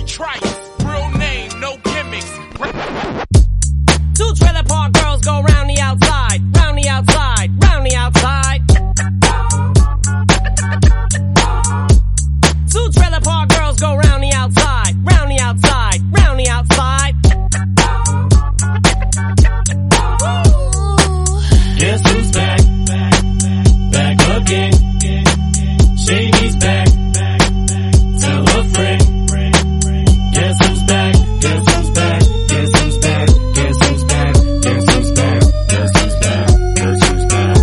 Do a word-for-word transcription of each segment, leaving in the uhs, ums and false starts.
Trice, real name, no gimmicks. Two trailer park girls go round the outside, round the outside, round the outside. Two trailer park girls go round the outside, round the outside, round the outside. Guess who's back? Back again. Shady's back. Tell a friend. Guess who's back? Guess who's back? Guess who's back? Guess who's back? Guess who's back? Guess who's back? Guess who's back?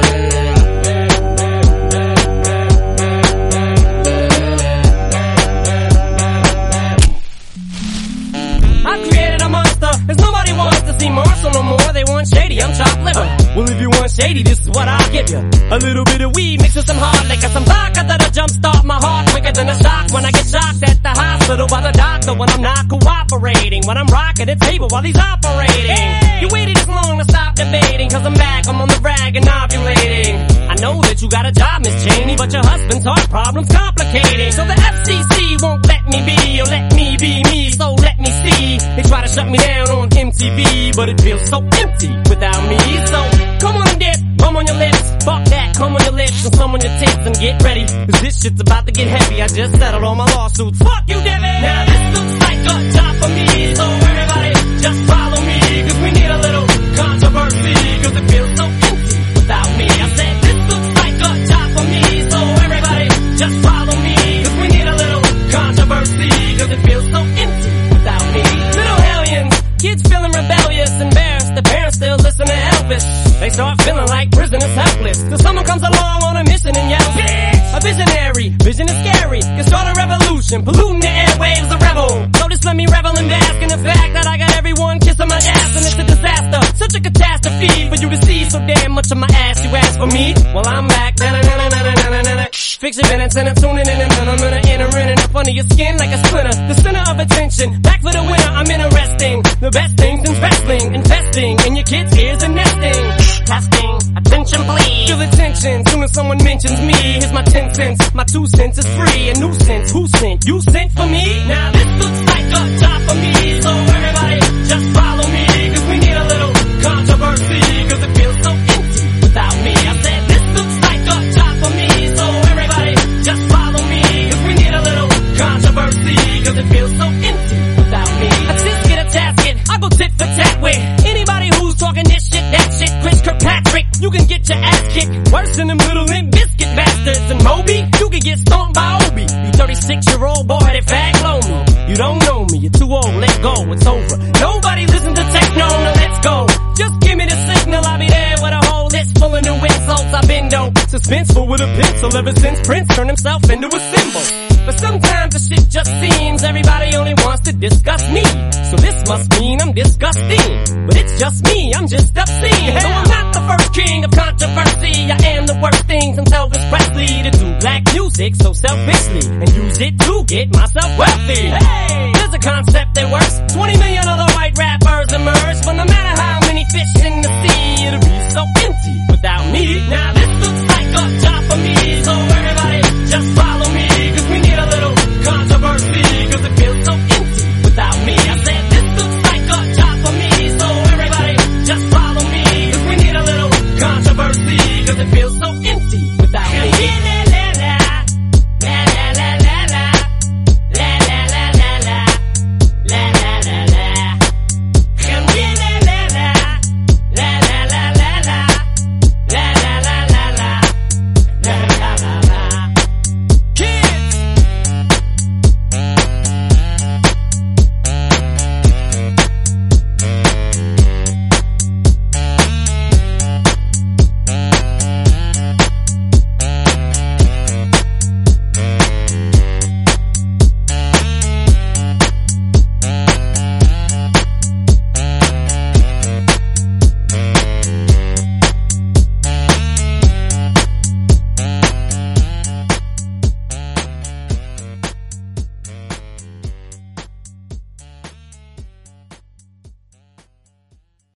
I created a monster, cause nobody wants to see Marshall no more. They want Shady, I'm chopped liver. Well, if you want Shady, this is what I'll give you. A little bit of weed mixed with some hard liquor, some vodka that'll jumpstart my heart quicker than a shock when I get shocked at the hospital by the doctor when I'm not cooperating. When I'm rocking the table while he's operating. Hey! You waited this long to stop debating, cause I'm back, I'm on the rag and ovulating. I know that you got a job, Miss Cheney, but your husband's heart problem's complicating. So the F C C won't let me be, or let me be me, so let me see. They try to shut me down on M T V, but it feels so empty without me. So come on and dip, come on your lips, fuck that, come on your lips and some on your tits and get ready, cause this shit's about to get heavy. I just settled all my lawsuits, fuck you, Debbie. Now this looks like a job for me, so everybody just follow me, cause we need a little controversy, cause it feels so empty without me. I said this looks like a job for me, so everybody just follow me, cause we need a little controversy, cause it feels so empty without me. Little hellions, kids feeling rebellious, embarrassed, the parents still listen to Elvis. They start feeling like prisoners helpless, till someone comes along on a mission and yells, bitch! A visionary, vision is scary, can start a revolution, polluting the airwaves, a rebel. So just let me revel and bask in the fact that I got everyone kissing my ass and it's a disaster, such a catastrophe for you to see so damn much of my ass. You ask for me? Well, I'm back. Da-na-na-na-na-na-na-na. Fix your minutes and I'm tuning in and I'm gonna enter in and up under your skin like a splinter. The center of attention, back for the winner, I'm interesting. The best things in wrestling, investing in your kids' ears and nesting. Testing, attention please. Feel the tension, soon as someone mentions me. Here's my ten cents, my two cents is free. A nuisance, who sent? You sent for me? Now this looks like a job for me, so everybody just follow me, cause we need a little controversy, cause it feels so empty without me. I said this looks like a job for me, so everybody just follow me, cause we need a little controversy, cause it feels so empty without me. A tisket, a tasket, I go tit for tat with anybody who's talking this shit, that shit. Chris Kirkpatrick, you can get your ass kicked worse than them little Limp Biscuit bastards. And Moby, you can get stomped by Obi. You thirty-six-year-old boy that fag low me. You don't know me, you're too old, let go, it's over. Nobody listen to techno, now let's go. Just give me the signal, I'll be there with a whole list full of new insults. I've been dope, suspenseful with a pencil ever since Prince turned himself into a symbol. But sometimes the shit just seems everybody only wants to discuss me. So this must mean I'm disgusting. But it's just me, I'm just obscene. So I'm not the first king of controversy. I am the worst thing since Elvis Presley to do black music so selfishly and use it to get myself wealthy. Hey, there's a concept that works. twenty million other white rappers emerge, but no matter how many fish in the sea, it'll be so empty without me. Now